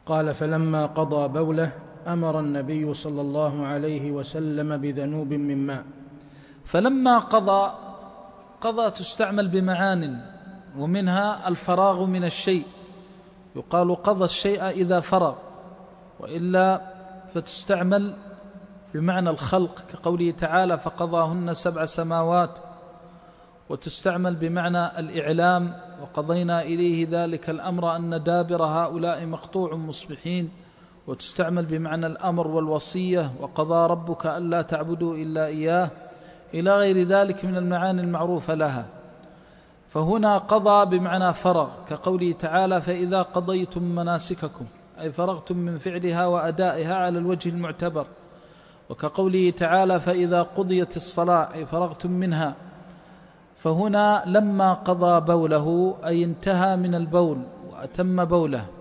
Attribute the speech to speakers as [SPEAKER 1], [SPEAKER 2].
[SPEAKER 1] قال: فلما قضى بوله أمر النبي صلى الله عليه وسلم بذنوب من ماء.
[SPEAKER 2] فلما قضى تستعمل بمعان، ومنها الفراغ من الشيء، يقال قضى الشيء إذا فرغ، وإلا فتستعمل بمعنى الخلق كقوله تعالى: فقضاهن 7 سماوات، وتستعمل بمعنى الإعلام: وقضينا إليه ذلك الأمر أن دابر هؤلاء مقطوع مصبحين، وتستعمل بمعنى الأمر والوصية: وقضى ربك ألا تعبدوا إلا إياه، إلى غير ذلك من المعاني المعروفة لها. فهنا قضى بمعنى فرغ كقوله تعالى: فإذا قضيتم مناسككم، أي فرغتم من فعلها وأدائها على الوجه المعتبر. وكقوله تعالى: فإذا قضيت الصلاة، أي فرغتم منها. فهنا لما قضى بوله أي انتهى من البول وأتم بوله.